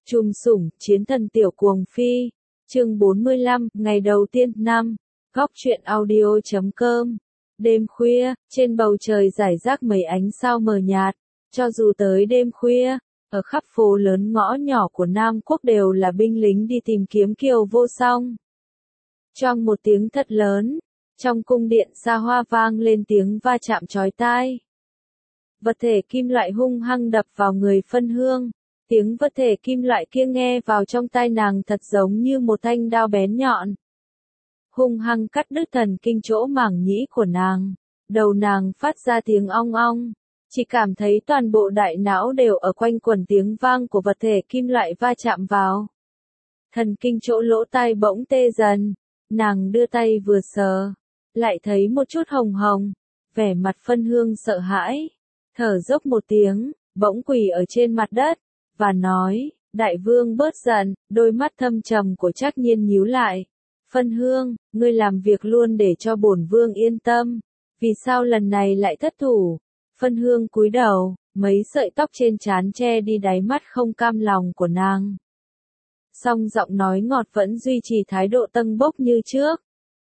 Trùm sủng, chiến thần tiểu cuồng phi. Chương 45, ngày đầu tiên năm. Góc truyện audio.com. Đêm khuya, trên bầu trời rải rác mấy ánh sao mờ nhạt. Cho dù tới đêm khuya, ở khắp phố lớn ngõ nhỏ của Nam Quốc đều là binh lính đi tìm kiếm Kiều Vô Song. Trong một tiếng thật lớn, trong cung điện xa hoa vang lên tiếng va chạm chói tai. Vật thể kim loại hung hăng đập vào người Phân Hương. Tiếng vật thể kim loại kia nghe vào trong tai nàng thật giống như một thanh đao bén nhọn. Hung hăng cắt đứt thần kinh chỗ màng nhĩ của nàng. Đầu nàng phát ra tiếng ong ong. Chỉ cảm thấy toàn bộ đại não đều ở quanh quẩn tiếng vang của vật thể kim loại va chạm vào. Thần kinh chỗ lỗ tai bỗng tê dần. Nàng đưa tay vừa sờ. Lại thấy một chút hồng hồng. Vẻ mặt Phân Hương sợ hãi. Thở dốc một tiếng, bỗng quỳ ở trên mặt đất. Và nói, đại vương bớt giận, đôi mắt thâm trầm của Trác Nhiên nhíu lại. Phân Hương, ngươi làm việc luôn để cho bổn vương yên tâm. Vì sao lần này lại thất thủ? Phân Hương cúi đầu, mấy sợi tóc trên trán che đi đáy mắt không cam lòng của nàng. Song giọng nói ngọt vẫn duy trì thái độ tâng bốc như trước.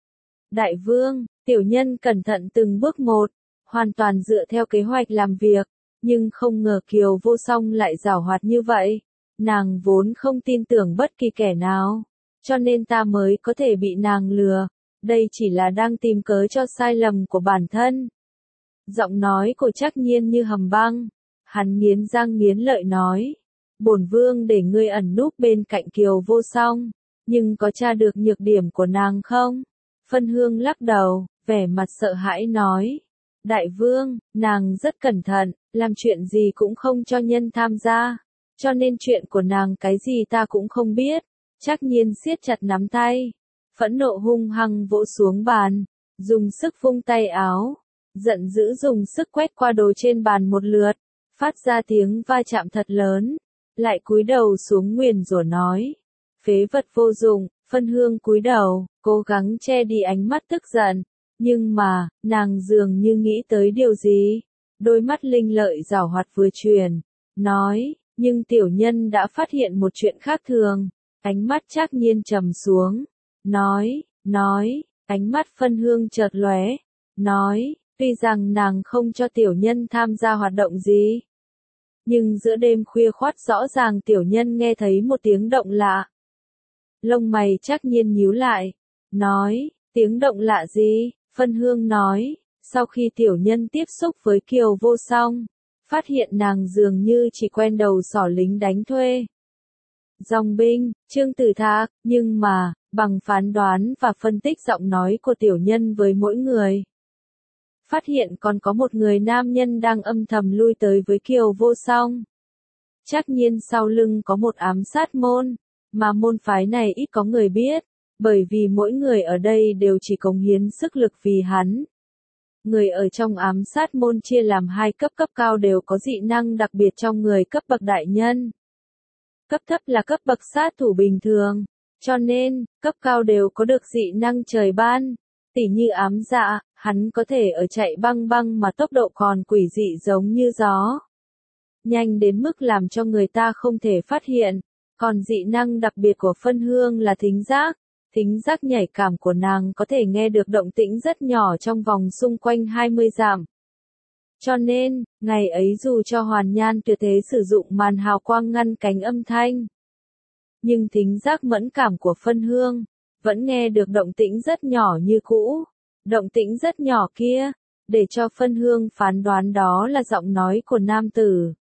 Đại vương, tiểu nhân cẩn thận từng bước một, hoàn toàn dựa theo kế hoạch làm việc. Nhưng không ngờ Kiều Vô Song lại giảo hoạt như vậy. Nàng vốn không tin tưởng bất kỳ kẻ nào. Cho nên ta mới có thể bị nàng lừa. Đây chỉ là đang tìm cớ cho sai lầm của bản thân. Giọng nói của Trác Nhiên như hầm băng. Hắn nghiến răng nghiến lợi nói. Bổn vương để ngươi ẩn núp bên cạnh Kiều Vô Song. Nhưng có tra được nhược điểm của nàng không? Phân Hương lắc đầu, vẻ mặt sợ hãi nói. Đại vương, nàng rất cẩn thận, làm chuyện gì cũng không cho nhân tham gia. Cho nên chuyện của nàng cái gì ta cũng không biết. Trác Nhiên siết chặt nắm tay. Phẫn nộ hung hăng vỗ xuống bàn. Dùng sức vung tay áo. Giận dữ dùng sức quét qua đồ trên bàn một lượt. Phát ra tiếng va chạm thật lớn. Lại cúi đầu xuống nguyền rủa nói. Phế vật vô dụng. Phân Hương cúi đầu, cố gắng che đi ánh mắt tức giận. Nhưng mà, nàng dường như nghĩ tới điều gì. Đôi mắt linh lợi giảo hoạt vừa truyền. Nói, nhưng tiểu nhân đã phát hiện một chuyện khác thường. Ánh mắt Trác Nhiên trầm xuống. Nói, ánh mắt Phân Hương chợt lóe. Nói, tuy rằng nàng không cho tiểu nhân tham gia hoạt động gì. Nhưng giữa đêm khuya khoắt rõ ràng tiểu nhân nghe thấy một tiếng động lạ. Lông mày Trác Nhiên nhíu lại. Nói, tiếng động lạ gì? Phân Hương nói, sau khi tiểu nhân tiếp xúc với Kiều Vô Song, phát hiện nàng dường như chỉ quen đầu sỏ lính đánh thuê. Dòng binh, Trương Tử Thạc, nhưng mà, bằng phán đoán và phân tích giọng nói của tiểu nhân với mỗi người. Phát hiện còn có một người nam nhân đang âm thầm lui tới với Kiều Vô Song. Trác Nhiên sau lưng có một ám sát môn, mà môn phái này ít có người biết. Bởi vì mỗi người ở đây đều chỉ cống hiến sức lực vì hắn. Người ở trong ám sát môn chia làm hai cấp cao đều có dị năng đặc biệt trong người cấp bậc đại nhân. Cấp thấp là cấp bậc sát thủ bình thường. Cho nên, cấp cao đều có được dị năng trời ban. Tỉ như ám dạ, hắn có thể ở chạy băng băng mà tốc độ còn quỷ dị giống như gió. Nhanh đến mức làm cho người ta không thể phát hiện. Còn dị năng đặc biệt của Phân Hương là thính giác. Thính giác nhạy cảm của nàng có thể nghe được động tĩnh rất nhỏ trong vòng xung quanh 20 dặm. Cho nên, ngày ấy dù cho Hoàn Nhan Tuyệt Thế sử dụng màn hào quang ngăn cánh âm thanh. Nhưng thính giác mẫn cảm của Phân Hương, vẫn nghe được động tĩnh rất nhỏ như cũ. Động tĩnh rất nhỏ kia, để cho Phân Hương phán đoán đó là giọng nói của nam tử.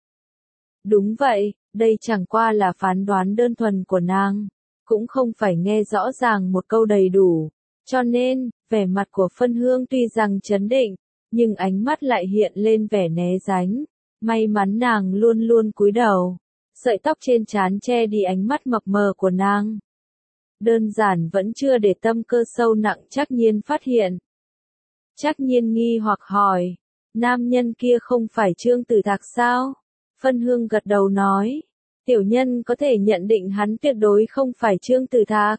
Đúng vậy, đây chẳng qua là phán đoán đơn thuần của nàng. Cũng không phải nghe rõ ràng một câu đầy đủ. Cho nên, vẻ mặt của Phân Hương tuy rằng trấn định, nhưng ánh mắt lại hiện lên vẻ né tránh. May mắn nàng luôn luôn cúi đầu. Sợi tóc trên trán che đi ánh mắt mập mờ của nàng. Đơn giản vẫn chưa để tâm cơ sâu nặng Trác Nhiên phát hiện. Trác Nhiên nghi hoặc hỏi. Nam nhân kia không phải Trương Tử Thạc sao? Phân Hương gật đầu nói. Tiểu nhân có thể nhận định hắn tuyệt đối không phải Trương Tử Thạc.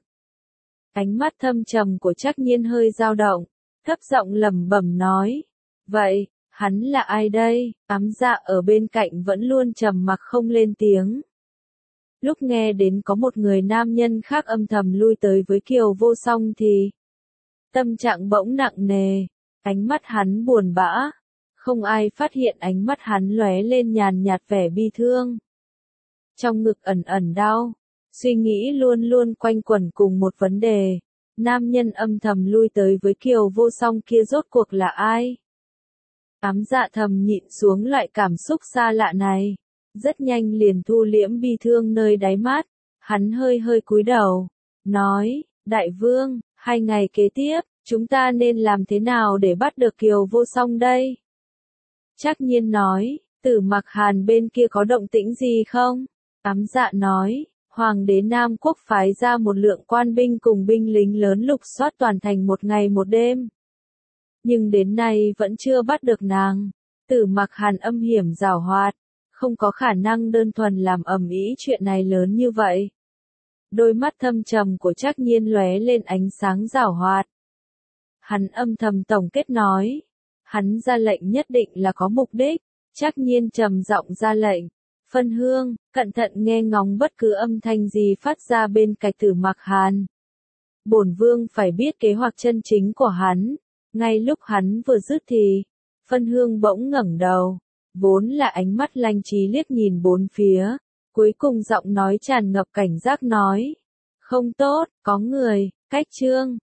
Ánh mắt thâm trầm của Trác Nhiên hơi dao động, thấp giọng lẩm bẩm nói. Vậy, hắn là ai đây? Ám dạ ở bên cạnh vẫn luôn trầm mặc không lên tiếng. Lúc nghe đến có một người nam nhân khác âm thầm lui tới với Kiều Vô Song thì tâm trạng bỗng nặng nề, ánh mắt hắn buồn bã. Không ai phát hiện ánh mắt hắn lóe lên nhàn nhạt vẻ bi thương. Trong ngực ẩn ẩn đau, suy nghĩ luôn luôn quanh quẩn cùng một vấn đề. Nam nhân âm thầm lui tới với Kiều Vô Song kia rốt cuộc là ai? Ám Dạ thầm nhịn xuống loại cảm xúc xa lạ này. Rất nhanh liền thu liễm bi thương nơi đáy mắt. Hắn hơi hơi cúi đầu, nói, Đại Vương, 2 ngày kế tiếp, chúng ta nên làm thế nào để bắt được Kiều Vô Song đây? Trác Nhiên nói, Tử Mặc Hàn bên kia có động tĩnh gì không? Ám Dạ nói, Hoàng đế Nam Quốc phái ra một lượng quan binh cùng binh lính lớn lục soát toàn thành 1 ngày 1 đêm. Nhưng đến nay vẫn chưa bắt được nàng. Tử Mặc Hàn âm hiểm giảo hoạt, không có khả năng đơn thuần làm ầm ĩ chuyện này lớn như vậy. Đôi mắt thâm trầm của Trác Nhiên lóe lên ánh sáng giảo hoạt. Hắn âm thầm tổng kết nói, hắn ra lệnh nhất định là có mục đích. Trác Nhiên trầm giọng ra lệnh, Phân Hương, cẩn thận nghe ngóng bất cứ âm thanh gì phát ra bên cạnh Tử Mặc Hàn. Bổn vương phải biết kế hoạch chân chính của hắn. Ngay lúc hắn vừa dứt thì, Phân Hương bỗng ngẩng đầu, vốn là ánh mắt lanh trí liếc nhìn bốn phía, cuối cùng giọng nói tràn ngập cảnh giác nói, không tốt, có người, cách Trương